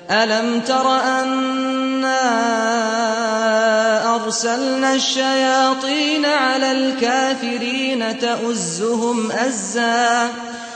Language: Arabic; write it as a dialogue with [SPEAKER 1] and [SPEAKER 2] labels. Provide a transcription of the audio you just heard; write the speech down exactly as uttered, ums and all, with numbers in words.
[SPEAKER 1] ألم تر أنا أرسلنا الشياطين على الكافرين تؤزهم أزا